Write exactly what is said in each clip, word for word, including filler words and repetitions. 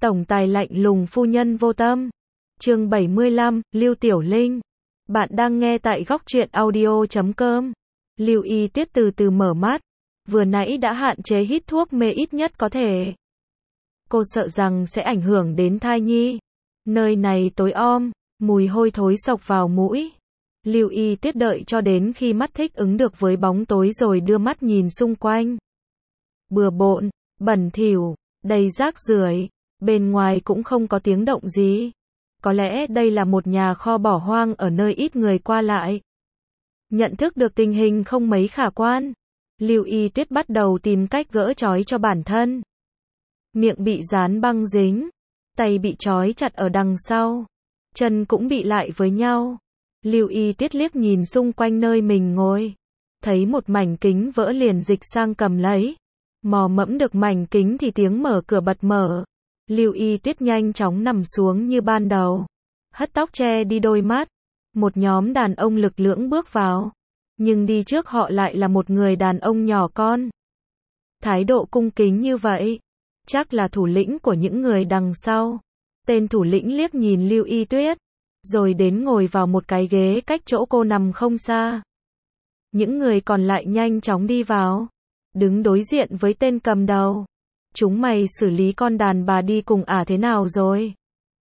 Tổng tài lạnh lùng phu nhân vô tâm. Chương bảy mươi lăm, Lưu Tiểu Linh. Bạn đang nghe tại góc truyện audio chấm com. Lưu Y Tuyết từ từ mở mắt. Vừa nãy đã hạn chế hít thuốc mê ít nhất có thể. Cô sợ rằng sẽ ảnh hưởng đến thai nhi. Nơi này tối om, mùi hôi thối xộc vào mũi. Lưu Y Tuyết đợi cho đến khi mắt thích ứng được với bóng tối rồi đưa mắt nhìn xung quanh. Bừa bộn, bẩn thỉu, đầy rác rưởi, bên ngoài cũng không có tiếng động gì. Có lẽ đây là một nhà kho bỏ hoang ở nơi ít người qua lại. Nhận thức được tình hình không mấy khả quan, Lưu Y Tuyết bắt đầu tìm cách gỡ trói cho bản thân. Miệng bị dán băng dính, tay bị trói chặt ở đằng sau, chân cũng bị lại với nhau. Lưu Y Tuyết liếc nhìn xung quanh nơi mình ngồi, thấy một mảnh kính vỡ liền dịch sang cầm lấy. Mò mẫm được mảnh kính thì tiếng mở cửa bật mở. Lưu Y Tuyết nhanh chóng nằm xuống như ban đầu, hất tóc che đi đôi mắt. Một nhóm đàn ông lực lưỡng bước vào, nhưng đi trước họ lại là một người đàn ông nhỏ con. Thái độ cung kính như vậy, chắc là thủ lĩnh của những người đằng sau. Tên thủ lĩnh liếc nhìn Lưu Y Tuyết, rồi đến ngồi vào một cái ghế cách chỗ cô nằm không xa. Những người còn lại nhanh chóng đi vào, đứng đối diện với tên cầm đầu. Chúng mày xử lý con đàn bà đi cùng ả thế nào rồi?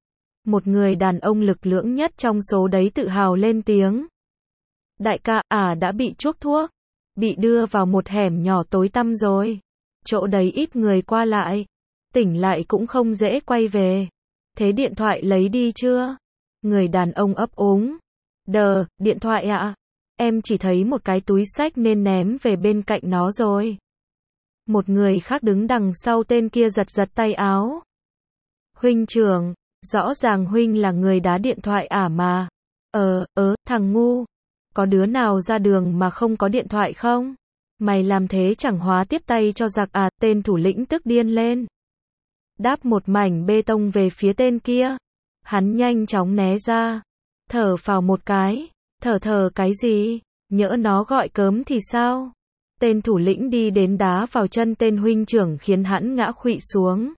Một người đàn ông lực lưỡng nhất trong số đấy tự hào lên tiếng. Đại ca, ả đã bị chuốc thuốc, bị đưa vào một hẻm nhỏ tối tăm rồi. Chỗ đấy ít người qua lại, tỉnh lại cũng không dễ quay về. Thế điện thoại lấy đi chưa? Người đàn ông ấp úng. Đờ, điện thoại ạ? Em chỉ thấy một cái túi xách nên ném về bên cạnh nó rồi. Một người khác đứng đằng sau tên kia giật giật tay áo. Huynh trưởng, rõ ràng huynh là người đá điện thoại ả mà. Ờ, ớ, thằng ngu. Có đứa nào ra đường mà không có điện thoại không? Mày làm thế chẳng hóa tiếp tay cho giặc à? Tên thủ lĩnh tức điên lên. Đáp một mảnh bê tông về phía tên kia. Hắn nhanh chóng né ra. Thở phào một cái. Thở thở cái gì? Nhỡ nó gọi cớm thì sao? Tên thủ lĩnh đi đến đá vào chân tên huynh trưởng khiến hắn ngã khuỵu xuống.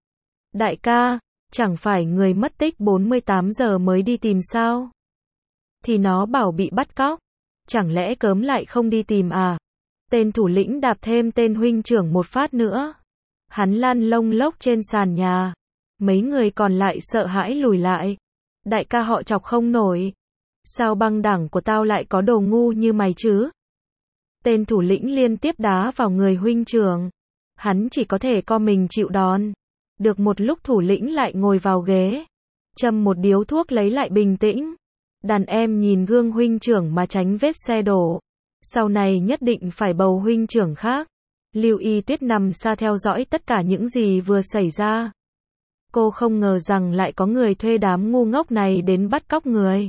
Đại ca, chẳng phải người mất tích bốn mươi tám giờ mới đi tìm sao? Thì nó bảo bị bắt cóc. Chẳng lẽ cớm lại không đi tìm à? Tên thủ lĩnh đạp thêm tên huynh trưởng một phát nữa. Hắn lăn lông lốc trên sàn nhà. Mấy người còn lại sợ hãi lùi lại. Đại ca họ chọc không nổi. Sao băng đảng của tao lại có đồ ngu như mày chứ? Tên thủ lĩnh liên tiếp đá vào người huynh trưởng. Hắn chỉ có thể co mình chịu đòn. Được một lúc thủ lĩnh lại ngồi vào ghế, châm một điếu thuốc lấy lại bình tĩnh. Đàn em nhìn gương huynh trưởng mà tránh vết xe đổ. Sau này nhất định phải bầu huynh trưởng khác. Lưu Y Tuyết nằm xa theo dõi tất cả những gì vừa xảy ra. Cô không ngờ rằng lại có người thuê đám ngu ngốc này đến bắt cóc người.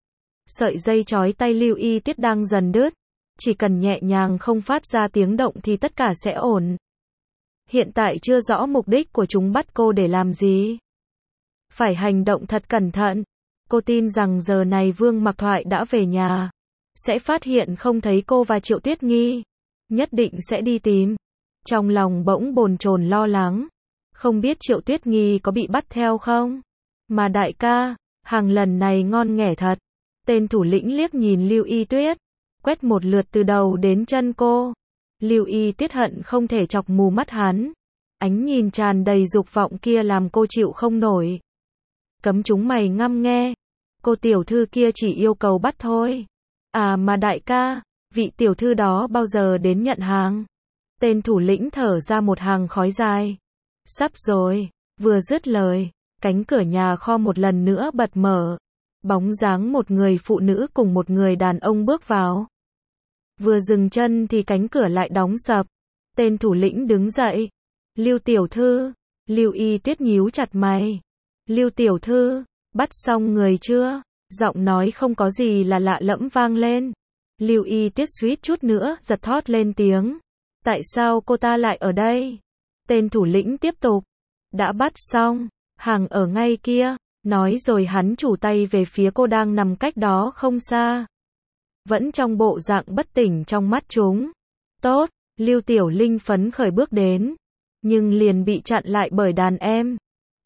Sợi dây trói tay Lưu Y Tuyết đang dần đứt. Chỉ cần nhẹ nhàng không phát ra tiếng động thì tất cả sẽ ổn. Hiện tại chưa rõ mục đích của chúng bắt cô để làm gì. Phải hành động thật cẩn thận. Cô tin rằng giờ này Vương Mặc Thoại đã về nhà. Sẽ phát hiện không thấy cô và Triệu Tuyết Nghi. Nhất định sẽ đi tìm. Trong lòng bỗng bồn chồn lo lắng. Không biết Triệu Tuyết Nghi có bị bắt theo không? Mà đại ca, hàng lần này ngon nghẻ thật. Tên thủ lĩnh liếc nhìn Lưu Y Tuyết. Quét một lượt từ đầu đến chân cô. Lưu Y Tuyết hận không thể chọc mù mắt hắn. Ánh nhìn tràn đầy dục vọng kia làm cô chịu không nổi. Cấm chúng mày ngâm nghe. Cô tiểu thư kia chỉ yêu cầu bắt thôi. À mà đại ca, vị tiểu thư đó bao giờ đến nhận hàng? Tên thủ lĩnh thở ra một hàng khói dài. Sắp rồi. Vừa dứt lời, cánh cửa nhà kho một lần nữa bật mở. Bóng dáng một người phụ nữ cùng một người đàn ông bước vào. Vừa dừng chân thì cánh cửa lại đóng sập. Tên thủ lĩnh đứng dậy. Lưu tiểu thư. Lưu Y Tuyết nhíu chặt mày. Lưu tiểu thư, bắt xong người chưa? Giọng nói không có gì là lạ lẫm vang lên. Lưu Y Tuyết suýt chút nữa giật thót lên tiếng. Tại sao cô ta lại ở đây? Tên thủ lĩnh tiếp tục. Đã bắt xong, hàng ở ngay kia. Nói rồi hắn chủ tay về phía cô đang nằm cách đó không xa. Vẫn trong bộ dạng bất tỉnh trong mắt chúng. Tốt, Lưu Tiểu Linh phấn khởi bước đến. Nhưng liền bị chặn lại bởi đàn em.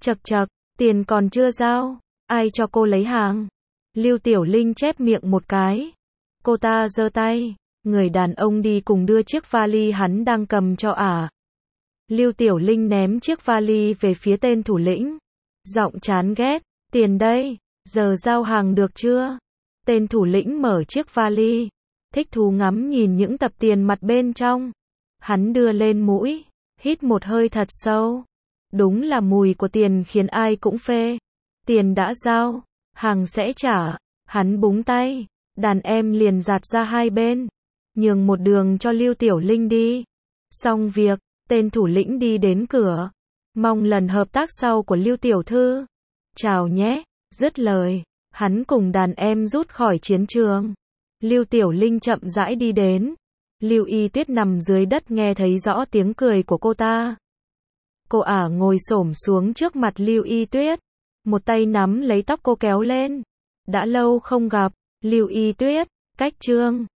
Chậc chậc, tiền còn chưa giao, ai cho cô lấy hàng? Lưu Tiểu Linh chép miệng một cái. Cô ta giơ tay, người đàn ông đi cùng đưa chiếc vali hắn đang cầm cho ả. Lưu Tiểu Linh ném chiếc vali về phía tên thủ lĩnh. Giọng chán ghét, tiền đây, giờ giao hàng được chưa? Tên thủ lĩnh mở chiếc vali, thích thú ngắm nhìn những tập tiền mặt bên trong. Hắn đưa lên mũi, hít một hơi thật sâu. Đúng là mùi của tiền khiến ai cũng phê. Tiền đã giao, hàng sẽ trả. Hắn búng tay, đàn em liền giạt ra hai bên, nhường một đường cho Lưu Tiểu Linh đi. Xong việc, tên thủ lĩnh đi đến cửa, mong lần hợp tác sau của Lưu Tiểu Thư. Chào nhé, dứt lời, hắn cùng đàn em rút khỏi chiến trường. Lưu Tiểu Linh chậm rãi đi đến. Lưu Y Tuyết nằm dưới đất nghe thấy rõ tiếng cười của cô ta. Cô ả ngồi xổm xuống trước mặt Lưu Y Tuyết, một tay nắm lấy tóc cô kéo lên. Đã lâu không gặp, Lưu Y Tuyết, cách chương